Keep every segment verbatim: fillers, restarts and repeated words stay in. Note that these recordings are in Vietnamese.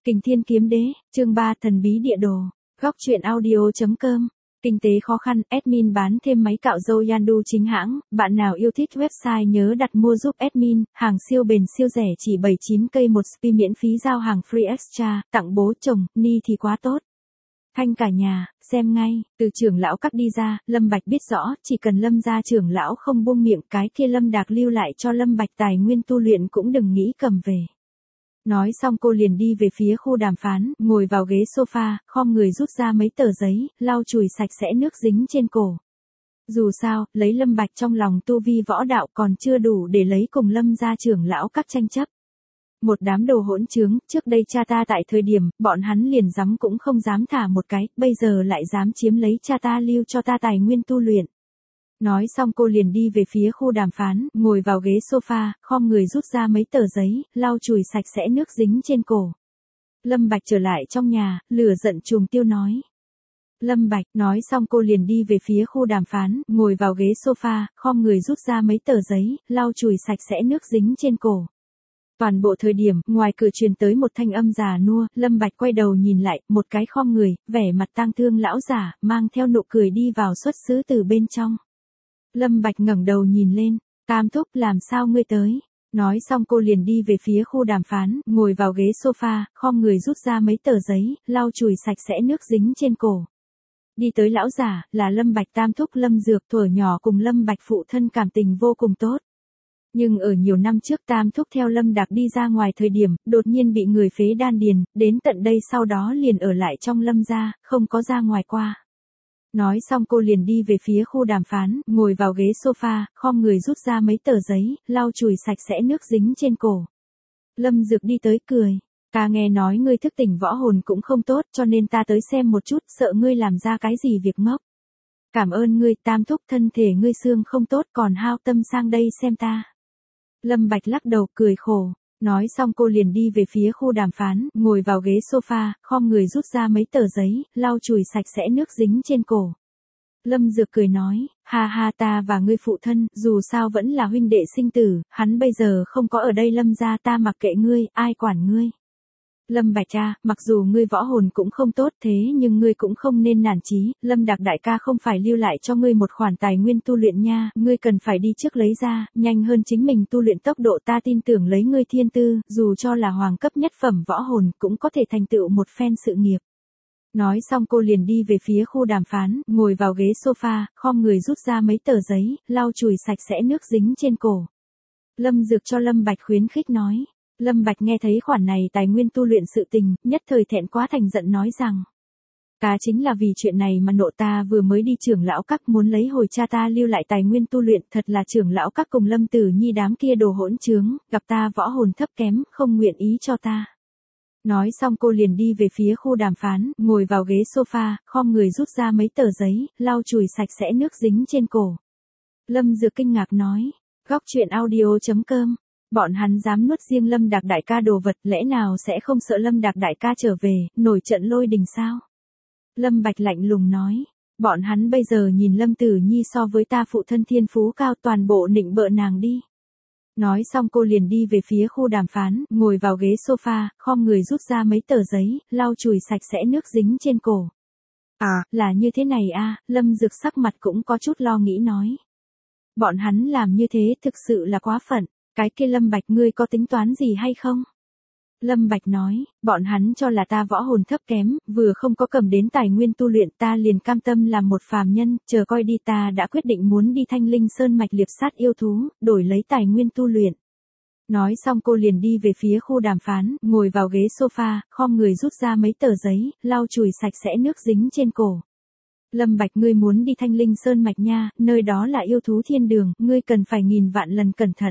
Kình Thiên Kiếm Đế, chương ba Thần Bí Địa Đồ, góc truyện audio.com. Kinh tế khó khăn, admin bán thêm máy cạo râu Yandu chính hãng, bạn nào yêu thích website nhớ đặt mua giúp admin, hàng siêu bền siêu rẻ chỉ bảy mươi chín cây một spi miễn phí giao hàng free extra, tặng bố chồng, ni thì quá tốt. Thanh cả nhà, xem ngay, từ trưởng lão các đi ra, Lâm Bạch biết rõ, chỉ cần Lâm gia trưởng lão không buông miệng cái kia Lâm Đạc lưu lại cho Lâm Bạch tài nguyên tu luyện cũng đừng nghĩ cầm về. Nói xong cô liền đi về phía khu đàm phán, ngồi vào ghế sofa, khom người rút ra mấy tờ giấy, lau chùi sạch sẽ nước dính trên cổ. Dù sao, lấy Lâm Bạch trong lòng tu vi võ đạo còn chưa đủ để lấy cùng Lâm gia trưởng lão các tranh chấp. Một đám đồ hỗn trướng, trước đây cha ta tại thời điểm, bọn hắn liền dám cũng không dám thả một cái, bây giờ lại dám chiếm lấy cha ta lưu cho ta tài nguyên tu luyện. Nói xong cô liền đi về phía khu đàm phán, ngồi vào ghế sofa, khom người rút ra mấy tờ giấy, lau chùi sạch sẽ nước dính trên cổ. Lâm Bạch trở lại trong nhà, lửa giận trùng tiêu nói. Lâm Bạch, nói xong cô liền đi về phía khu đàm phán, ngồi vào ghế sofa, khom người rút ra mấy tờ giấy, lau chùi sạch sẽ nước dính trên cổ. Toàn bộ thời điểm, ngoài cửa truyền tới một thanh âm già nua, Lâm Bạch quay đầu nhìn lại, một cái khom người, vẻ mặt tang thương lão giả, mang theo nụ cười đi vào xuất xứ từ bên trong. Lâm Bạch ngẩng đầu nhìn lên, Tam thúc làm sao ngươi tới? Nói xong cô liền đi về phía khu đàm phán, ngồi vào ghế sofa, khom người rút ra mấy tờ giấy, lau chùi sạch sẽ nước dính trên cổ. Đi tới lão giả, là Lâm Bạch Tam thúc Lâm Dược, thuở nhỏ cùng Lâm Bạch phụ thân cảm tình vô cùng tốt. Nhưng ở nhiều năm trước Tam thúc theo Lâm Đạc đi ra ngoài thời điểm, đột nhiên bị người phế đan điền, đến tận đây sau đó liền ở lại trong Lâm gia, không có ra ngoài qua. Nói xong cô liền đi về phía khu đàm phán, ngồi vào ghế sofa, khom người rút ra mấy tờ giấy, lau chùi sạch sẽ nước dính trên cổ. Lâm Dược đi tới cười, ta nghe nói ngươi thức tỉnh võ hồn cũng không tốt cho nên ta tới xem một chút, sợ ngươi làm ra cái gì việc ngốc. Cảm ơn ngươi Tam thúc, thân thể ngươi xương không tốt còn hao tâm sang đây xem ta. Lâm Bạch lắc đầu cười khổ. Nói xong cô liền đi về phía khu đàm phán, ngồi vào ghế sofa, khom người rút ra mấy tờ giấy, lau chùi sạch sẽ nước dính trên cổ. Lâm Dược cười nói, ha ha ta và ngươi phụ thân, dù sao vẫn là huynh đệ sinh tử, hắn bây giờ không có ở đây Lâm gia ta mặc kệ ngươi, ai quản ngươi. Lâm Bạch cha, mặc dù ngươi võ hồn cũng không tốt thế nhưng ngươi cũng không nên nản chí, Lâm Đạc đại ca không phải lưu lại cho ngươi một khoản tài nguyên tu luyện nha, ngươi cần phải đi trước lấy ra, nhanh hơn chính mình tu luyện tốc độ ta tin tưởng lấy ngươi thiên tư, dù cho là hoàng cấp nhất phẩm võ hồn cũng có thể thành tựu một phen sự nghiệp. Nói xong cô liền đi về phía khu đàm phán, ngồi vào ghế sofa, khom người rút ra mấy tờ giấy, lau chùi sạch sẽ nước dính trên cổ. Lâm Dược cho Lâm Bạch khuyến khích nói. Lâm Bạch nghe thấy khoản này tài nguyên tu luyện sự tình, nhất thời thẹn quá thành giận nói rằng. Ta chính là vì chuyện này mà nộ ta vừa mới đi trưởng lão các muốn lấy hồi cha ta lưu lại tài nguyên tu luyện, thật là trưởng lão các cùng Lâm Tử Nhi đám kia đồ hỗn trướng, gặp ta võ hồn thấp kém, không nguyện ý cho ta. Nói xong cô liền đi về phía khu đàm phán, ngồi vào ghế sofa, khom người rút ra mấy tờ giấy, lau chùi sạch sẽ nước dính trên cổ. Lâm Dược kinh ngạc nói, góc truyện audio.com. Bọn hắn dám nuốt riêng Lâm Đạc đại ca đồ vật, lẽ nào sẽ không sợ Lâm Đạc đại ca trở về, nổi trận lôi đình sao? Lâm Bạch lạnh lùng nói, bọn hắn bây giờ nhìn Lâm Tử Nhi so với ta phụ thân thiên phú cao, toàn bộ nịnh bợ nàng đi. Nói xong cô liền đi về phía khu đàm phán, ngồi vào ghế sofa, khom người rút ra mấy tờ giấy, lau chùi sạch sẽ nước dính trên cổ. À, là như thế này à, Lâm Dược sắc mặt cũng có chút lo nghĩ nói. Bọn hắn làm như thế thực sự là quá phận. Cái kia Lâm Bạch ngươi có tính toán gì hay không? Lâm Bạch nói, bọn hắn cho là ta võ hồn thấp kém, vừa không có cầm đến tài nguyên tu luyện ta liền cam tâm làm một phàm nhân, chờ coi đi ta đã quyết định muốn đi Thanh Linh Sơn mạch liệp sát yêu thú, đổi lấy tài nguyên tu luyện. Nói xong cô liền đi về phía khu đàm phán, ngồi vào ghế sofa, khom người rút ra mấy tờ giấy, lau chùi sạch sẽ nước dính trên cổ. Lâm Bạch ngươi muốn đi Thanh Linh Sơn mạch nha, nơi đó là yêu thú thiên đường, ngươi cần phải nghìn vạn lần cẩn thận.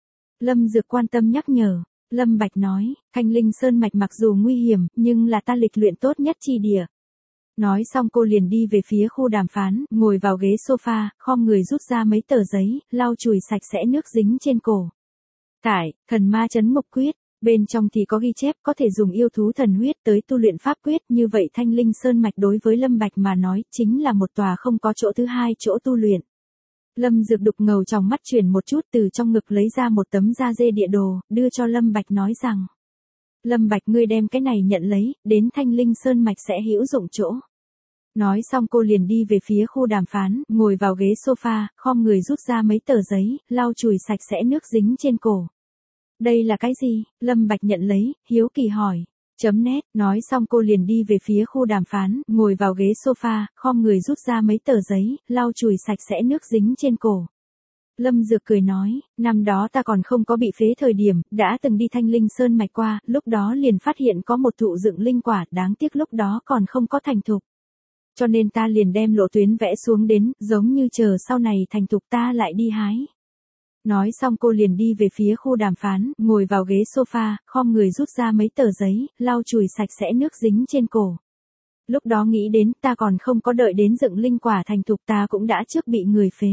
Lâm Dược quan tâm nhắc nhở, Lâm Bạch nói, Thanh Linh Sơn mạch mặc dù nguy hiểm, nhưng là ta lịch luyện tốt nhất chi địa. Nói xong cô liền đi về phía khu đàm phán, ngồi vào ghế sofa, khom người rút ra mấy tờ giấy, lau chùi sạch sẽ nước dính trên cổ. Tải, thần ma chấn ngục quyết, bên trong thì có ghi chép có thể dùng yêu thú thần huyết tới tu luyện pháp quyết, như vậy Thanh Linh Sơn mạch đối với Lâm Bạch mà nói, chính là một tòa không có chỗ thứ hai chỗ tu luyện. Lâm Dược đục ngầu trong mắt chuyển một chút từ trong ngực lấy ra một tấm da dê địa đồ, đưa cho Lâm Bạch nói rằng. Lâm Bạch ngươi đem cái này nhận lấy, đến Thanh Linh Sơn Mạch sẽ hữu dụng chỗ. Nói xong cô liền đi về phía khu đàm phán, ngồi vào ghế sofa, khom người rút ra mấy tờ giấy, lau chùi sạch sẽ nước dính trên cổ. Đây là cái gì? Lâm Bạch nhận lấy, hiếu kỳ hỏi. Chấm nét, nói xong cô liền đi về phía khu đàm phán, ngồi vào ghế sofa, khom người rút ra mấy tờ giấy, lau chùi sạch sẽ nước dính trên cổ. Lâm Dược cười nói, năm đó ta còn không có bị phế thời điểm, đã từng đi Thanh Linh Sơn Mạch qua, lúc đó liền phát hiện có một thụ dựng linh quả, đáng tiếc lúc đó còn không có thành thục. Cho nên ta liền đem lộ tuyến vẽ xuống đến, giống như chờ sau này thành thục ta lại đi hái. Nói xong cô liền đi về phía khu đàm phán, ngồi vào ghế sofa, khom người rút ra mấy tờ giấy, lau chùi sạch sẽ nước dính trên cổ. Lúc đó nghĩ đến ta còn không có đợi đến dựng linh quả thành thục ta cũng đã trước bị người phế.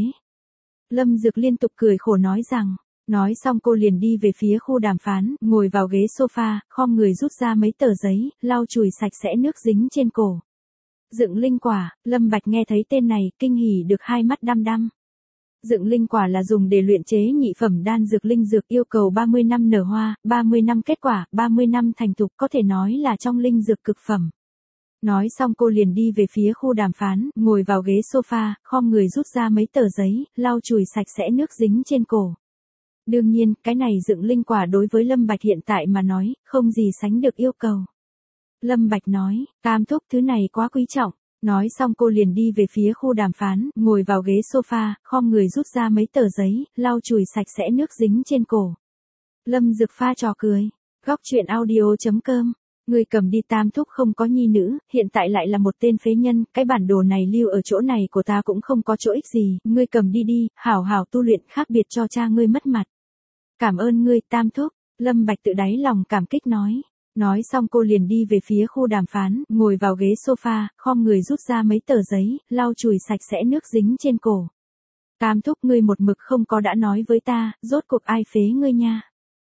Lâm Dược liên tục cười khổ nói rằng, nói xong cô liền đi về phía khu đàm phán, ngồi vào ghế sofa, khom người rút ra mấy tờ giấy, lau chùi sạch sẽ nước dính trên cổ. Dựng linh quả, Lâm Bạch nghe thấy tên này, kinh hỉ được hai mắt đăm đăm. Dựng linh quả là dùng để luyện chế nhị phẩm đan dược linh dược yêu cầu ba mươi năm nở hoa, ba mươi năm kết quả, ba mươi năm thành thục có thể nói là trong linh dược cực phẩm. Nói xong cô liền đi về phía khu đàm phán, ngồi vào ghế sofa, khom người rút ra mấy tờ giấy, lau chùi sạch sẽ nước dính trên cổ. Đương nhiên, cái này dựng linh quả đối với Lâm Bạch hiện tại mà nói, không gì sánh được yêu cầu. Lâm Bạch nói, cam thúc thứ này quá quý trọng. Nói xong cô liền đi về phía khu đàm phán, ngồi vào ghế sofa, khom người rút ra mấy tờ giấy, lau chùi sạch sẽ nước dính trên cổ. Lâm Dược pha trò cười. Góc truyện audio chấm com. Người cầm đi tam thúc không có nhi nữ, hiện tại lại là một tên phế nhân, cái bản đồ này lưu ở chỗ này của ta cũng không có chỗ ích gì, ngươi cầm đi đi, hảo hảo tu luyện khác biệt cho cha ngươi mất mặt. Cảm ơn ngươi tam thúc, Lâm Bạch tự đáy lòng cảm kích nói. Nói xong cô liền đi về phía khu đàm phán, ngồi vào ghế sofa, khom người rút ra mấy tờ giấy, lau chùi sạch sẽ nước dính trên cổ. Tam thúc ngươi một mực không có đã nói với ta, rốt cuộc ai phế ngươi nha.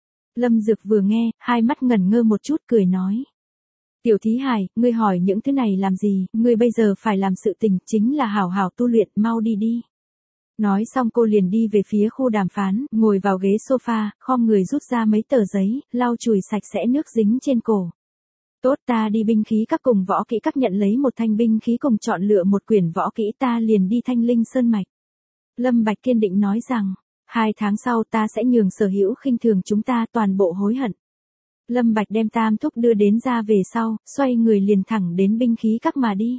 Lâm Dược vừa nghe, hai mắt ngẩn ngơ một chút cười nói. Tiểu thí hài, ngươi hỏi những thứ này làm gì, ngươi bây giờ phải làm sự tình, chính là hảo hảo tu luyện, mau đi đi. Nói xong cô liền đi về phía khu đàm phán, ngồi vào ghế sofa, khom người rút ra mấy tờ giấy, lau chùi sạch sẽ nước dính trên cổ. Tốt ta đi binh khí các cùng võ kỹ các nhận lấy một thanh binh khí cùng chọn lựa một quyển võ kỹ ta liền đi Thanh Linh Sơn Mạch. Lâm Bạch kiên định nói rằng, hai tháng sau ta sẽ nhường sở hữu khinh thường chúng ta toàn bộ hối hận. Lâm Bạch đem tam thúc đưa đến ra về sau, xoay người liền thẳng đến binh khí các mà đi.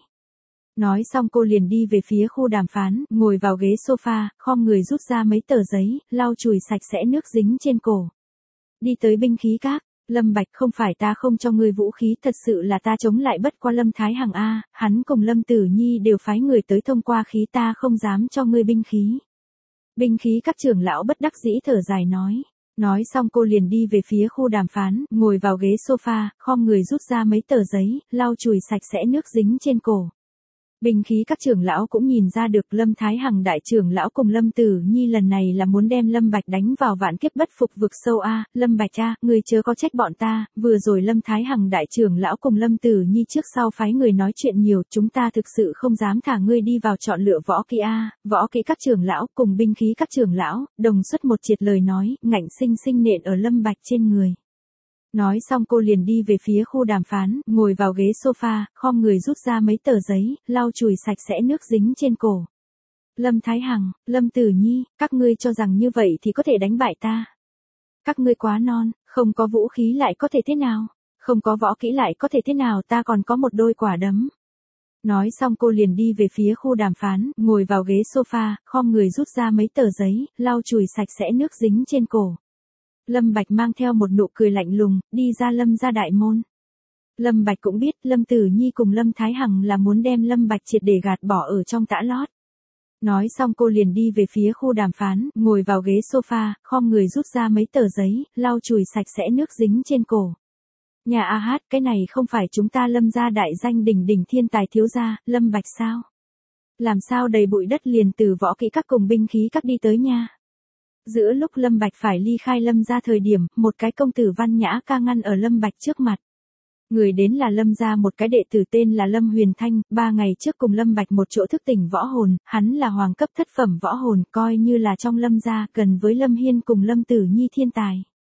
Nói xong cô liền đi về phía khu đàm phán, ngồi vào ghế sofa, khom người rút ra mấy tờ giấy, lau chùi sạch sẽ nước dính trên cổ. Đi tới binh khí các, Lâm Bạch không phải ta không cho ngươi vũ khí, thật sự là ta chống lại bất qua Lâm Thái Hằng A, hắn cùng Lâm Tử Nhi đều phái người tới thông qua khí ta không dám cho ngươi binh khí. Binh khí các trưởng lão bất đắc dĩ thở dài nói. Nói xong cô liền đi về phía khu đàm phán, ngồi vào ghế sofa, khom người rút ra mấy tờ giấy, lau chùi sạch sẽ nước dính trên cổ. Binh khí các trưởng lão cũng nhìn ra được Lâm Thái Hằng đại trưởng lão cùng Lâm Tử Nhi lần này là muốn đem Lâm Bạch đánh vào vạn kiếp bất phục vực sâu a, Lâm Bạch a, người chớ có trách bọn ta, vừa rồi Lâm Thái Hằng đại trưởng lão cùng Lâm Tử Nhi trước sau phái người nói chuyện nhiều, chúng ta thực sự không dám thả ngươi đi vào chọn lựa võ kỹ a, võ kỹ các trưởng lão cùng binh khí các trưởng lão, đồng xuất một triệt lời nói, ngạnh sinh sinh nện ở Lâm Bạch trên người. Nói xong cô liền đi về phía khu đàm phán, ngồi vào ghế sofa, khom người rút ra mấy tờ giấy, lau chùi sạch sẽ nước dính trên cổ. Lâm Thái Hằng, Lâm Tử Nhi, các ngươi cho rằng như vậy thì có thể đánh bại ta. Các ngươi quá non, không có vũ khí lại có thể thế nào, không có võ kỹ lại có thể thế nào, ta còn có một đôi quả đấm. Nói xong cô liền đi về phía khu đàm phán, ngồi vào ghế sofa, khom người rút ra mấy tờ giấy, lau chùi sạch sẽ nước dính trên cổ. Lâm Bạch mang theo một nụ cười lạnh lùng, đi ra Lâm gia đại môn. Lâm Bạch cũng biết Lâm Tử Nhi cùng Lâm Thái Hằng là muốn đem Lâm Bạch triệt để gạt bỏ ở trong tã lót. Nói xong cô liền đi về phía khu đàm phán, ngồi vào ghế sofa, khom người rút ra mấy tờ giấy, lau chùi sạch sẽ nước dính trên cổ. Nhà A Hát, cái này không phải chúng ta Lâm gia đại danh đỉnh đỉnh thiên tài thiếu gia, Lâm Bạch sao? Làm sao đầy bụi đất liền từ võ kỹ các cùng binh khí các đi tới nha? Giữa lúc Lâm Bạch phải ly khai Lâm gia thời điểm, một cái công tử văn nhã ca ngăn ở Lâm Bạch trước mặt. Người đến là Lâm gia một cái đệ tử tên là Lâm Huyền Thanh, ba ngày trước cùng Lâm Bạch một chỗ thức tỉnh võ hồn, hắn là hoàng cấp thất phẩm võ hồn, coi như là trong Lâm gia, gần với Lâm Hiên cùng Lâm Tử Nhi thiên tài.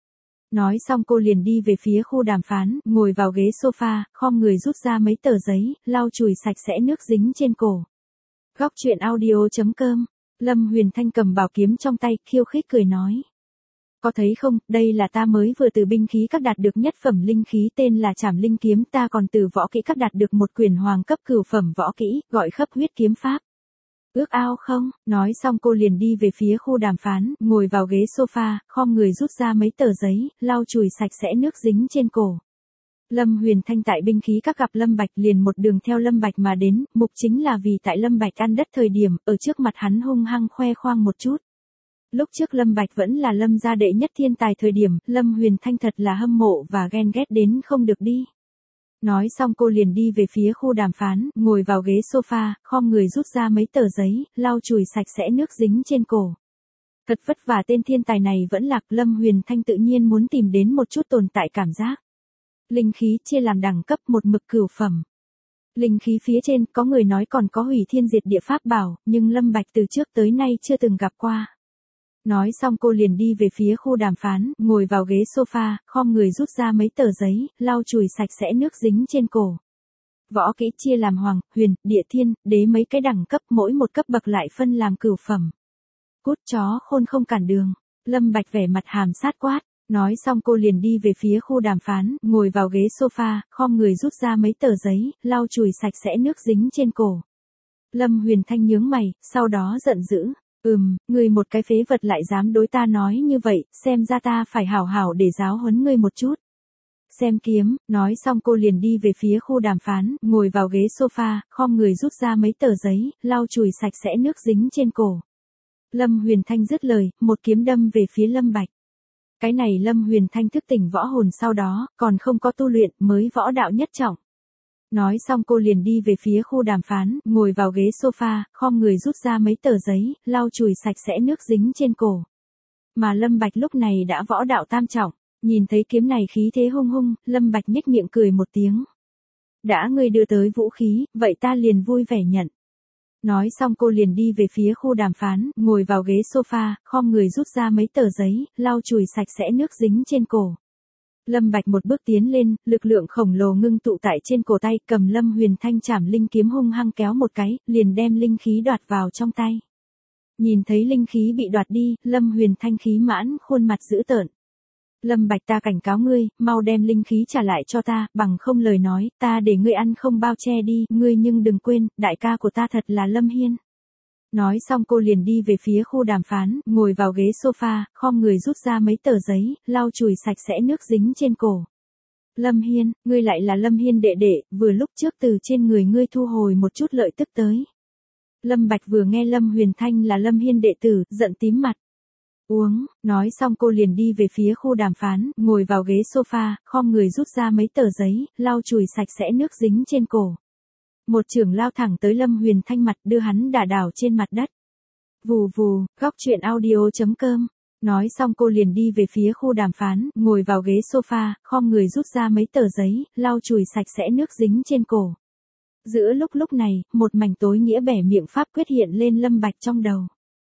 Nói xong cô liền đi về phía khu đàm phán, ngồi vào ghế sofa, khom người rút ra mấy tờ giấy, lau chùi sạch sẽ nước dính trên cổ. Góc truyện audio.com. Lâm Huyền Thanh cầm bảo kiếm trong tay, khiêu khích cười nói. Có thấy không, đây là ta mới vừa từ binh khí các đạt được nhất phẩm linh khí tên là Trảm Linh Kiếm, ta còn từ võ kỹ các đạt được một quyển hoàng cấp cửu phẩm võ kỹ, gọi Khấp Huyết Kiếm Pháp. Ước ao không? Nói xong cô liền đi về phía khu đàm phán, ngồi vào ghế sofa, khom người rút ra mấy tờ giấy, lau chùi sạch sẽ nước dính trên cổ. Lâm Huyền Thanh tại binh khí các gặp Lâm Bạch liền một đường theo Lâm Bạch mà đến, mục chính là vì tại Lâm Bạch ăn đất thời điểm, ở trước mặt hắn hung hăng khoe khoang một chút. Lúc trước Lâm Bạch vẫn là Lâm gia đệ nhất thiên tài thời điểm, Lâm Huyền Thanh thật là hâm mộ và ghen ghét đến không được đi. Nói xong cô liền đi về phía khu đàm phán, ngồi vào ghế sofa, khom người rút ra mấy tờ giấy, lau chùi sạch sẽ nước dính trên cổ. Thật vất vả tên thiên tài này vẫn lạc, Lâm Huyền Thanh tự nhiên muốn tìm đến một chút tồn tại cảm giác. Linh khí chia làm đẳng cấp một mực cửu phẩm. Linh khí phía trên có người nói còn có hủy thiên diệt địa pháp bảo, nhưng Lâm Bạch từ trước tới nay chưa từng gặp qua. Nói xong cô liền đi về phía khu đàm phán, ngồi vào ghế sofa, khom người rút ra mấy tờ giấy, lau chùi sạch sẽ nước dính trên cổ. Võ kỹ chia làm hoàng, huyền, địa thiên, đế mấy cái đẳng cấp, mỗi một cấp bậc lại phân làm cửu phẩm. Cút chó khôn không cản đường. Lâm Bạch vẻ mặt hàm sát quát. Nói xong cô liền đi về phía khu đàm phán, ngồi vào ghế sofa, khom người rút ra mấy tờ giấy, lau chùi sạch sẽ nước dính trên cổ. Lâm Huyền Thanh nhướng mày, sau đó giận dữ. Ừm, ngươi một cái phế vật lại dám đối ta nói như vậy, xem ra ta phải hảo hảo để giáo huấn ngươi một chút. Xem kiếm, nói xong cô liền đi về phía khu đàm phán, ngồi vào ghế sofa, khom người rút ra mấy tờ giấy, lau chùi sạch sẽ nước dính trên cổ. Lâm Huyền Thanh dứt lời, một kiếm đâm về phía Lâm Bạch. Cái này Lâm Huyền Thanh thức tỉnh võ hồn sau đó, còn không có tu luyện, mới võ đạo nhất trọng. Nói xong cô liền đi về phía khu đàm phán, ngồi vào ghế sofa, khom người rút ra mấy tờ giấy, lau chùi sạch sẽ nước dính trên cổ. Mà Lâm Bạch lúc này đã võ đạo tam trọng, nhìn thấy kiếm này khí thế hung hung, Lâm Bạch nhếch miệng cười một tiếng. Đã ngươi đưa tới vũ khí, vậy ta liền vui vẻ nhận. Nói xong cô liền đi về phía khu đàm phán, ngồi vào ghế sofa, khom người rút ra mấy tờ giấy, lau chùi sạch sẽ nước dính trên cổ. Lâm Bạch một bước tiến lên, lực lượng khổng lồ ngưng tụ tại trên cổ tay, cầm Lâm Huyền Thanh Trảm Linh Kiếm hung hăng kéo một cái, liền đem linh khí đoạt vào trong tay. Nhìn thấy linh khí bị đoạt đi, Lâm Huyền Thanh khí mãn, khuôn mặt dữ tợn. Lâm Bạch, ta cảnh cáo ngươi, mau đem linh khí trả lại cho ta, bằng không lời nói, ta để ngươi ăn không bao che đi, ngươi nhưng đừng quên, đại ca của ta thật là Lâm Hiên. Nói xong cô liền đi về phía khu đàm phán, ngồi vào ghế sofa, khom người rút ra mấy tờ giấy, lau chùi sạch sẽ nước dính trên cổ. Lâm Hiên, ngươi lại là Lâm Hiên đệ đệ, vừa lúc trước từ trên người ngươi thu hồi một chút lợi tức tới. Lâm Bạch vừa nghe Lâm Huyền Thanh là Lâm Hiên đệ tử, giận tím mặt. Uống, nói xong cô liền đi về phía khu đàm phán, ngồi vào ghế sofa, khom người rút ra mấy tờ giấy, lau chùi sạch sẽ nước dính trên cổ. Một chưởng lao thẳng tới Lâm Huyền Thanh mặt, đưa hắn đả đảo trên mặt đất. Vù vù, góc truyện audio.com. Nói xong cô liền đi về phía khu đàm phán, ngồi vào ghế sofa, khom người rút ra mấy tờ giấy, lau chùi sạch sẽ nước dính trên cổ. Giữa lúc lúc này, một mảnh tối nghĩa bẻ miệng pháp quyết hiện lên Lâm Bạch trong đầu.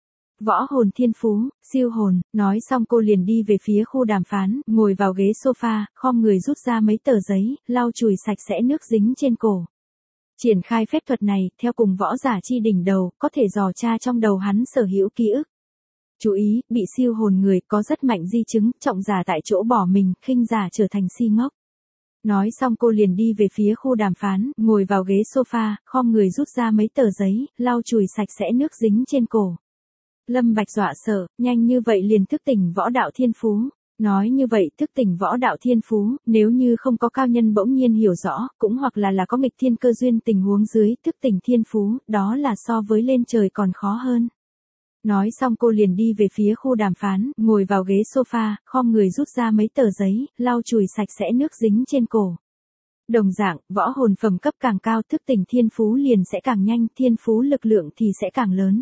Võ hồn thiên phú, siêu hồn, nói xong cô liền đi về phía khu đàm phán, ngồi vào ghế sofa, khom người rút ra mấy tờ giấy, lau chùi sạch sẽ nước dính trên cổ. Triển khai phép thuật này, theo cùng võ giả chi đỉnh đầu, có thể dò tra trong đầu hắn sở hữu ký ức. Chú ý, bị siêu hồn người có rất mạnh di chứng, trọng giả tại chỗ bỏ mình, khinh giả trở thành si ngốc. Nói xong cô liền đi về phía khu đàm phán, ngồi vào ghế sofa, khom người rút ra mấy tờ giấy, lau chùi sạch sẽ nước dính trên cổ. Lâm Bạch dọa sợ, nhanh như vậy liền thức tỉnh võ đạo thiên phú. Nói như vậy thức tỉnh võ đạo thiên phú, nếu như không có cao nhân bỗng nhiên hiểu rõ, cũng hoặc là là có nghịch thiên cơ duyên tình huống dưới thức tỉnh thiên phú, đó là so với lên trời còn khó hơn. Nói xong cô liền đi về phía khu đàm phán, ngồi vào ghế sofa, khom người rút ra mấy tờ giấy, lau chùi sạch sẽ nước dính trên cổ. Đồng dạng, võ hồn phẩm cấp càng cao thức tỉnh thiên phú liền sẽ càng nhanh, thiên phú lực lượng thì sẽ càng lớn.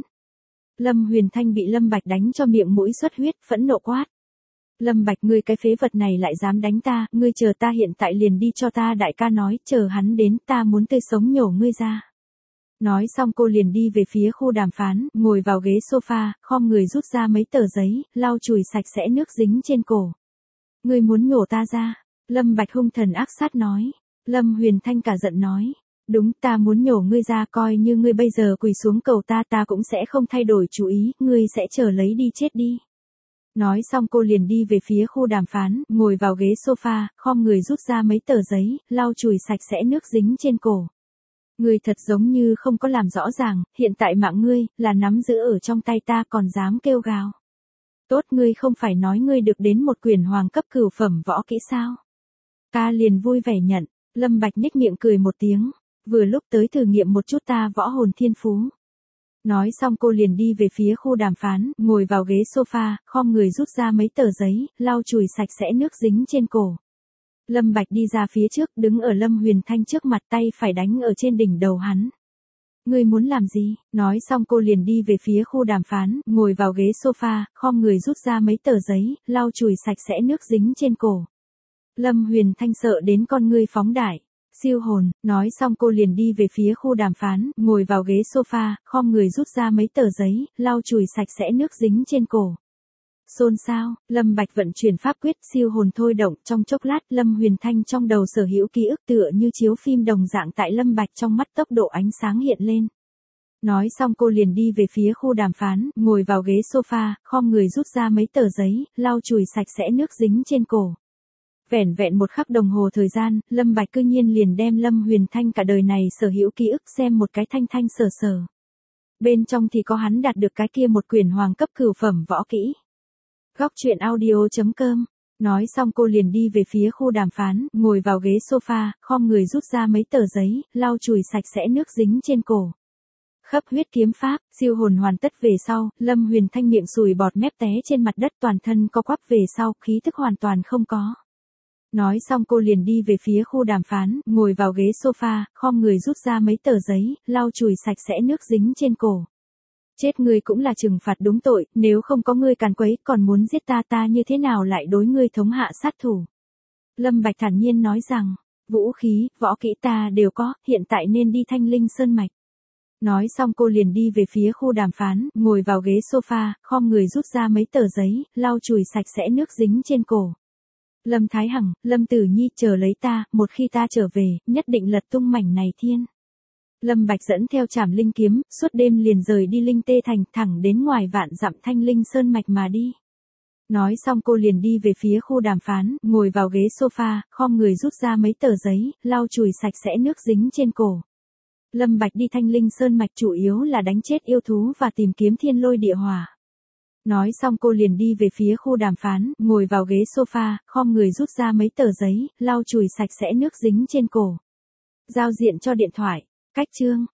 Lâm Huyền Thanh bị Lâm Bạch đánh cho miệng mũi xuất huyết, phẫn nộ quát. Lâm Bạch, ngươi cái phế vật này lại dám đánh ta, ngươi chờ ta hiện tại liền đi cho ta đại ca nói, chờ hắn đến, ta muốn tươi sống nhổ ngươi ra. Nói xong cô liền đi về phía khu đàm phán, ngồi vào ghế sofa, khom người rút ra mấy tờ giấy, lau chùi sạch sẽ nước dính trên cổ. Ngươi muốn nhổ ta ra. Lâm Bạch hung thần ác sát nói. Lâm Huyền Thanh cả giận nói. Đúng, ta muốn nhổ ngươi ra, coi như ngươi bây giờ quỳ xuống cầu ta, ta cũng sẽ không thay đổi chủ ý, ngươi sẽ chờ lấy đi chết đi. Nói xong cô liền đi về phía khu đàm phán, ngồi vào ghế sofa, khom người rút ra mấy tờ giấy, lau chùi sạch sẽ nước dính trên cổ. Ngươi thật giống như không có làm rõ ràng, hiện tại mạng ngươi, là nắm giữ ở trong tay ta, còn dám kêu gào. Tốt, ngươi không phải nói ngươi được đến một quyển hoàng cấp cửu phẩm võ kỹ sao? Ta liền vui vẻ nhận. Lâm Bạch nhếch miệng cười một tiếng. Vừa lúc tới thử nghiệm một chút ta võ hồn thiên phú. Nói xong cô liền đi về phía khu đàm phán, ngồi vào ghế sofa, khom người rút ra mấy tờ giấy, lau chùi sạch sẽ nước dính trên cổ. Lâm Bạch đi ra phía trước, đứng ở Lâm Huyền Thanh trước mặt, tay phải đánh ở trên đỉnh đầu hắn. Ngươi muốn làm gì? Nói xong cô liền đi về phía khu đàm phán, ngồi vào ghế sofa, khom người rút ra mấy tờ giấy, lau chùi sạch sẽ nước dính trên cổ. Lâm Huyền Thanh sợ đến con ngươi phóng đại. Siêu hồn, nói xong cô liền đi về phía khu đàm phán, ngồi vào ghế sofa, khom người rút ra mấy tờ giấy, lau chùi sạch sẽ nước dính trên cổ. Xôn xao, Lâm Bạch vận chuyển pháp quyết, siêu hồn thôi động, trong chốc lát Lâm Huyền Thanh trong đầu sở hữu ký ức tựa như chiếu phim đồng dạng tại Lâm Bạch trong mắt tốc độ ánh sáng hiện lên. Nói xong cô liền đi về phía khu đàm phán, ngồi vào ghế sofa, khom người rút ra mấy tờ giấy, lau chùi sạch sẽ nước dính trên cổ. Vẻn vẹn một khắc đồng hồ thời gian, Lâm Bạch cư nhiên liền đem Lâm Huyền Thanh cả đời này sở hữu ký ức xem một cái thanh thanh sở sở. Bên trong thì có hắn đạt được cái kia một quyển hoàng cấp cửu phẩm võ kỹ. Góc truyện audio chấm com. Nói xong cô liền đi về phía khu đàm phán, ngồi vào ghế sofa, khom người rút ra mấy tờ giấy, lau chùi sạch sẽ nước dính trên cổ. Khắp huyết kiếm pháp, siêu hồn hoàn tất về sau, Lâm Huyền Thanh miệng sùi bọt mép té trên mặt đất, toàn thân co quắp về sau, khí thức hoàn toàn không có. Nói xong cô liền đi về phía khu đàm phán, ngồi vào ghế sofa, khom người rút ra mấy tờ giấy, lau chùi sạch sẽ nước dính trên cổ. Chết ngươi cũng là trừng phạt đúng tội, nếu không có ngươi càn quấy, còn muốn giết ta ta như thế nào lại đối ngươi thống hạ sát thủ. Lâm Bạch thản nhiên nói rằng, vũ khí, võ kỹ ta đều có, hiện tại nên đi Thanh Linh Sơn Mạch. Nói xong cô liền đi về phía khu đàm phán, ngồi vào ghế sofa, khom người rút ra mấy tờ giấy, lau chùi sạch sẽ nước dính trên cổ. Lâm Thái Hằng, Lâm Tử Nhi, chờ lấy ta, một khi ta trở về, nhất định lật tung mảnh này thiên. Lâm Bạch dẫn theo Trảm Linh kiếm, suốt đêm liền rời đi Linh Tê Thành, thẳng đến ngoài vạn dặm Thanh Linh Sơn Mạch mà đi. Nói xong cô liền đi về phía khu đàm phán, ngồi vào ghế sofa, khom người rút ra mấy tờ giấy, lau chùi sạch sẽ nước dính trên cổ. Lâm Bạch đi Thanh Linh Sơn Mạch chủ yếu là đánh chết yêu thú và tìm kiếm thiên lôi địa hỏa. Nói xong cô liền đi về phía khu đàm phán, ngồi vào ghế sofa, khom người rút ra mấy tờ giấy, lau chùi sạch sẽ nước dính trên cổ. Giao diện cho điện thoại. Cách chương.